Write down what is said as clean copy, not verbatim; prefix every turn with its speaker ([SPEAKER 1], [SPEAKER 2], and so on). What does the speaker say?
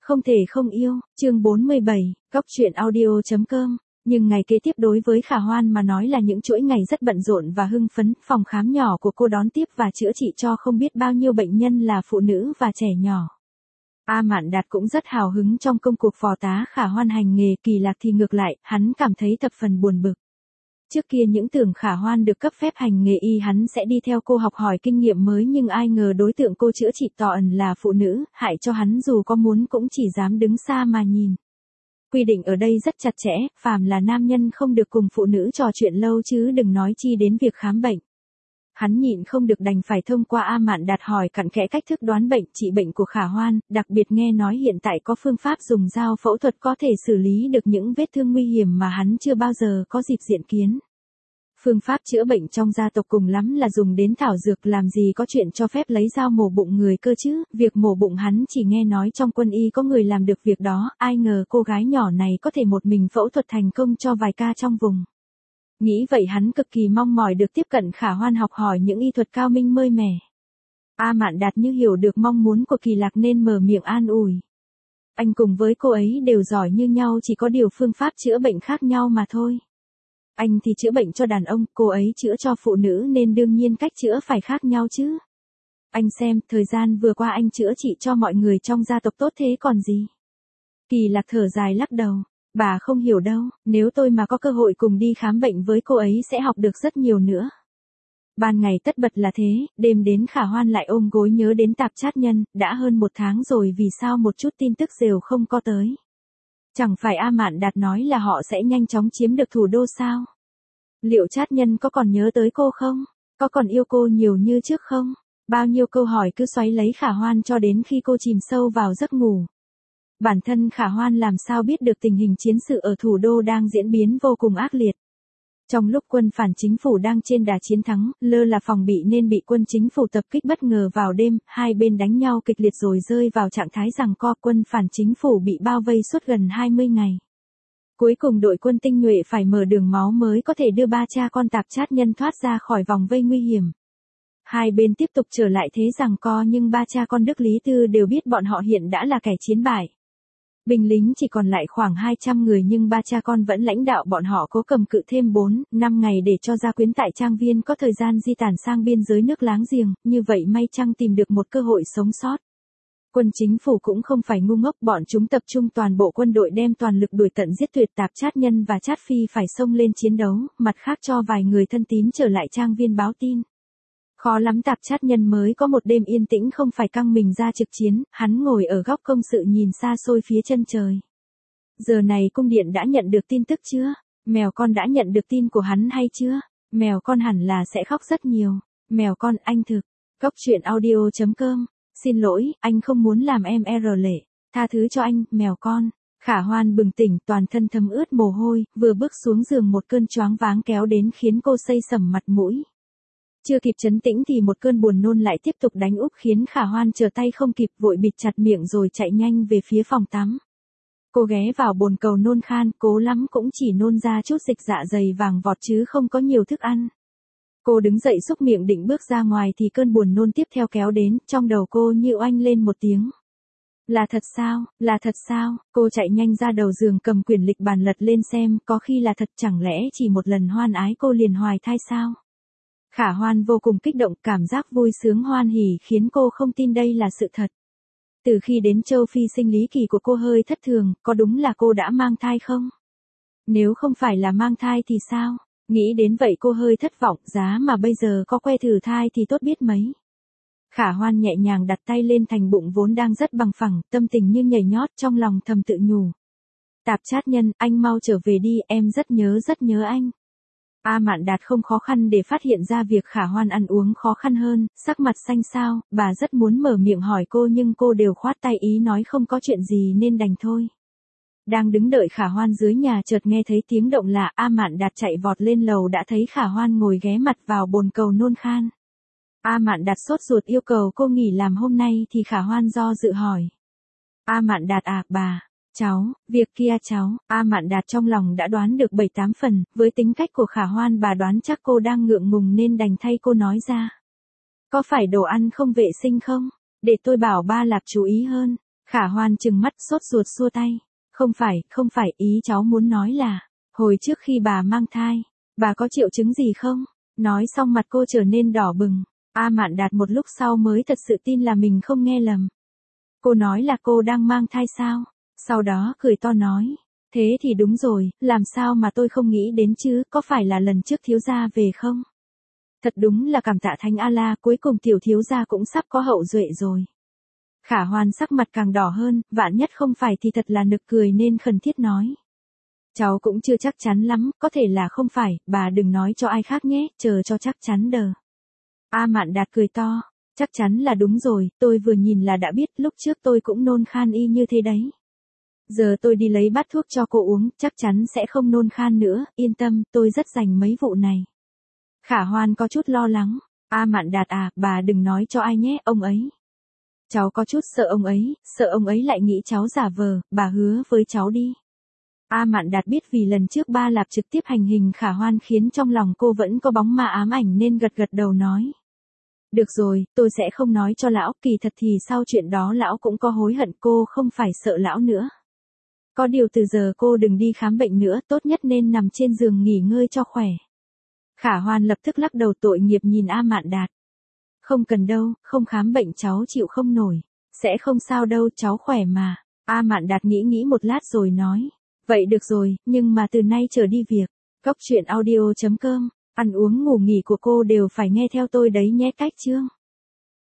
[SPEAKER 1] Không thể không yêu, chương 47, góc truyện audio.com. Nhưng ngày kế tiếp đối với Khả Hoan mà nói là những chuỗi ngày rất bận rộn và hưng phấn, phòng khám nhỏ của cô đón tiếp và chữa trị cho không biết bao nhiêu bệnh nhân là phụ nữ và trẻ nhỏ. A Mạn Đạt cũng rất hào hứng trong công cuộc phò tá Khả Hoan hành nghề, Kỳ Lạc thì ngược lại, hắn cảm thấy thập phần buồn bực. Trước kia những tưởng Khả Hoan được cấp phép hành nghề y hắn sẽ đi theo cô học hỏi kinh nghiệm mới, nhưng ai ngờ đối tượng cô chữa trị tỏ ẩn là phụ nữ, hại cho hắn dù có muốn cũng chỉ dám đứng xa mà nhìn. Quy định ở đây rất chặt chẽ, phàm là nam nhân không được cùng phụ nữ trò chuyện lâu chứ đừng nói chi đến việc khám bệnh. Hắn nhịn không được đành phải thông qua A Mạn Đạt hỏi cặn kẽ cách thức đoán bệnh, trị bệnh của Khả Hoan, đặc biệt nghe nói hiện tại có phương pháp dùng dao phẫu thuật có thể xử lý được những vết thương nguy hiểm mà hắn chưa bao giờ có dịp diện kiến. Phương pháp chữa bệnh trong gia tộc cùng lắm là dùng đến thảo dược, làm gì có chuyện cho phép lấy dao mổ bụng người cơ chứ, việc mổ bụng hắn chỉ nghe nói trong quân y có người làm được việc đó, ai ngờ cô gái nhỏ này có thể một mình phẫu thuật thành công cho vài ca trong vùng. Nghĩ vậy hắn cực kỳ mong mỏi được tiếp cận Khả Hoan học hỏi những y thuật cao minh mới mẻ. A Mạn Đạt như hiểu được mong muốn của Kỳ Lạc nên mở miệng an ủi. Anh cùng với cô ấy đều giỏi như nhau, chỉ có điều phương pháp chữa bệnh khác nhau mà thôi. Anh thì chữa bệnh cho đàn ông, cô ấy chữa cho phụ nữ nên đương nhiên cách chữa phải khác nhau chứ. Anh xem, thời gian vừa qua anh chữa trị cho mọi người trong gia tộc tốt thế còn gì. Kỳ Lạc thở dài lắc đầu. Bà không hiểu đâu, nếu tôi mà có cơ hội cùng đi khám bệnh với cô ấy sẽ học được rất nhiều nữa. Ban ngày tất bật là thế, đêm đến Khả Hoan lại ôm gối nhớ đến Tạp Chát Nhân, đã hơn 1 tháng rồi vì sao một chút tin tức đều không có tới. Chẳng phải A Mạn Đạt nói là họ sẽ nhanh chóng chiếm được thủ đô sao? Liệu Chát Nhân có còn nhớ tới cô không? Có còn yêu cô nhiều như trước không? Bao nhiêu câu hỏi cứ xoáy lấy Khả Hoan cho đến khi cô chìm sâu vào giấc ngủ. Bản thân Khả Hoan làm sao biết được tình hình chiến sự ở thủ đô đang diễn biến vô cùng ác liệt. Trong lúc quân phản chính phủ đang trên đà chiến thắng, lơ là phòng bị nên bị quân chính phủ tập kích bất ngờ vào đêm, hai bên đánh nhau kịch liệt rồi rơi vào trạng thái giằng co, quân phản chính phủ bị bao vây suốt gần 20 ngày. Cuối cùng đội quân tinh nhuệ phải mở đường máu mới có thể đưa 3 cha con Tạp Chát Nhân thoát ra khỏi vòng vây nguy hiểm. Hai bên tiếp tục trở lại thế giằng co nhưng 3 cha con Đức Lý Tư đều biết bọn họ hiện đã là kẻ chiến bại. Binh lính chỉ còn lại khoảng 200 người nhưng 3 cha con vẫn lãnh đạo bọn họ cố cầm cự thêm 4-5 ngày để cho gia quyến tại Trang Viên có thời gian di tản sang biên giới nước láng giềng, như vậy may chăng tìm được một cơ hội sống sót. Quân chính phủ cũng không phải ngu ngốc, bọn chúng tập trung toàn bộ quân đội đem toàn lực đuổi tận giết tuyệt Tạp Chát Nhân và Chát Phi phải xông lên chiến đấu, mặt khác cho vài người thân tín trở lại Trang Viên báo tin. Khó lắm Tạp Chát Nhân mới có một đêm yên tĩnh không phải căng mình ra trực chiến, hắn ngồi ở góc công sự nhìn xa xôi phía chân trời. Giờ này cung điện đã nhận được tin tức chưa? Mèo con đã nhận được tin của hắn hay chưa? Mèo con hẳn là sẽ khóc rất nhiều. Mèo con anh thực. Góc truyện audio.com. Xin lỗi, anh không muốn làm em lệ. Tha thứ cho anh, mèo con. Khả Hoan bừng tỉnh, toàn thân thấm ướt mồ hôi, vừa bước xuống giường một cơn choáng váng kéo đến khiến cô xây sẩm mặt mũi. Chưa kịp trấn tĩnh thì một cơn buồn nôn lại tiếp tục đánh úp khiến Khả Hoan trở tay không kịp, vội bịt chặt miệng rồi chạy nhanh về phía phòng tắm. Cô ghé vào bồn cầu nôn khan, cố lắm cũng chỉ nôn ra chút dịch dạ dày vàng vọt chứ không có nhiều thức ăn. Cô đứng dậy xúc miệng định bước ra ngoài thì cơn buồn nôn tiếp theo kéo đến, trong đầu cô như oanh lên một tiếng. Là thật sao, là thật sao? Cô chạy nhanh ra đầu giường cầm quyển lịch bàn lật lên xem, có khi là thật, chẳng lẽ chỉ một lần hoan ái cô liền hoài thai sao? Khả Hoan vô cùng kích động, cảm giác vui sướng hoan hỉ khiến cô không tin đây là sự thật. Từ khi đến châu Phi sinh lý kỳ của cô hơi thất thường, có đúng là cô đã mang thai không? Nếu không phải là mang thai thì sao? Nghĩ đến vậy cô hơi thất vọng, giá mà bây giờ có que thử thai thì tốt biết mấy. Khả Hoan nhẹ nhàng đặt tay lên thành bụng vốn đang rất bằng phẳng, tâm tình như nhảy nhót, trong lòng thầm tự nhủ. Tạp Chát Nhân, anh mau trở về đi, em rất nhớ anh. A Mạn Đạt không khó khăn để phát hiện ra việc Khả Hoan ăn uống khó khăn hơn, sắc mặt xanh xao, bà rất muốn mở miệng hỏi cô nhưng cô đều khoát tay ý nói không có chuyện gì nên đành thôi. Đang đứng đợi Khả Hoan dưới nhà chợt nghe thấy tiếng động lạ, A Mạn Đạt chạy vọt lên lầu đã thấy Khả Hoan ngồi ghé mặt vào bồn cầu nôn khan. A Mạn Đạt sốt ruột yêu cầu cô nghỉ làm hôm nay thì Khả Hoan do dự hỏi. A Mạn Đạt à, bà. Cháu, việc kia cháu, A Mạn Đạt trong lòng đã đoán được 7-8 phần, với tính cách của Khả Hoan bà đoán chắc cô đang ngượng ngùng nên đành thay cô nói ra. Có phải đồ ăn không vệ sinh không? Để tôi bảo ba Lạp chú ý hơn. Khả Hoan trừng mắt sốt ruột xua tay. Không phải, ý cháu muốn nói là, hồi trước khi bà mang thai, bà có triệu chứng gì không? Nói xong mặt cô trở nên đỏ bừng. A Mạn Đạt một lúc sau mới thật sự tin là mình không nghe lầm. Cô nói là cô đang mang thai sao? Sau đó cười to nói. Thế thì đúng rồi, làm sao mà tôi không nghĩ đến chứ, có phải là lần trước thiếu gia về không? Thật đúng là cảm tạ Thánh A-la, cuối cùng tiểu thiếu gia cũng sắp có hậu duệ rồi. Khả Hoan sắc mặt càng đỏ hơn, vạn nhất không phải thì thật là nực cười nên khẩn thiết nói. Cháu cũng chưa chắc chắn lắm, có thể là không phải, bà đừng nói cho ai khác nhé, chờ cho chắc chắn đờ. A Mạn Đạt cười to, chắc chắn là đúng rồi, tôi vừa nhìn là đã biết, lúc trước tôi cũng nôn khan y như thế đấy. Giờ tôi đi lấy bát thuốc cho cô uống, chắc chắn sẽ không nôn khan nữa, yên tâm, tôi rất rành mấy vụ này. Khả Hoan có chút lo lắng, A Mạn Đạt à, bà đừng nói cho ai nhé, ông ấy. Cháu có chút sợ ông ấy lại nghĩ cháu giả vờ, bà hứa với cháu đi. A Mạn Đạt biết vì lần trước ba Lạp trực tiếp hành hình Khả Hoan khiến trong lòng cô vẫn có bóng ma ám ảnh nên gật gật đầu nói. Được rồi, tôi sẽ không nói cho lão, kỳ thật thì sau chuyện đó lão cũng có hối hận, cô không phải sợ lão nữa. Có điều từ giờ cô đừng đi khám bệnh nữa, tốt nhất nên nằm trên giường nghỉ ngơi cho khỏe. Khả Hoan lập tức lắc đầu tội nghiệp nhìn A Mạn Đạt. Không cần đâu, không khám bệnh cháu chịu không nổi. Sẽ không sao đâu, cháu khỏe mà. A Mạn Đạt nghĩ một lát rồi nói. Vậy được rồi, nhưng mà từ nay trở đi việc. Cốc truyện audio.com, ăn uống ngủ nghỉ của cô đều phải nghe theo tôi đấy nhé, cách chương.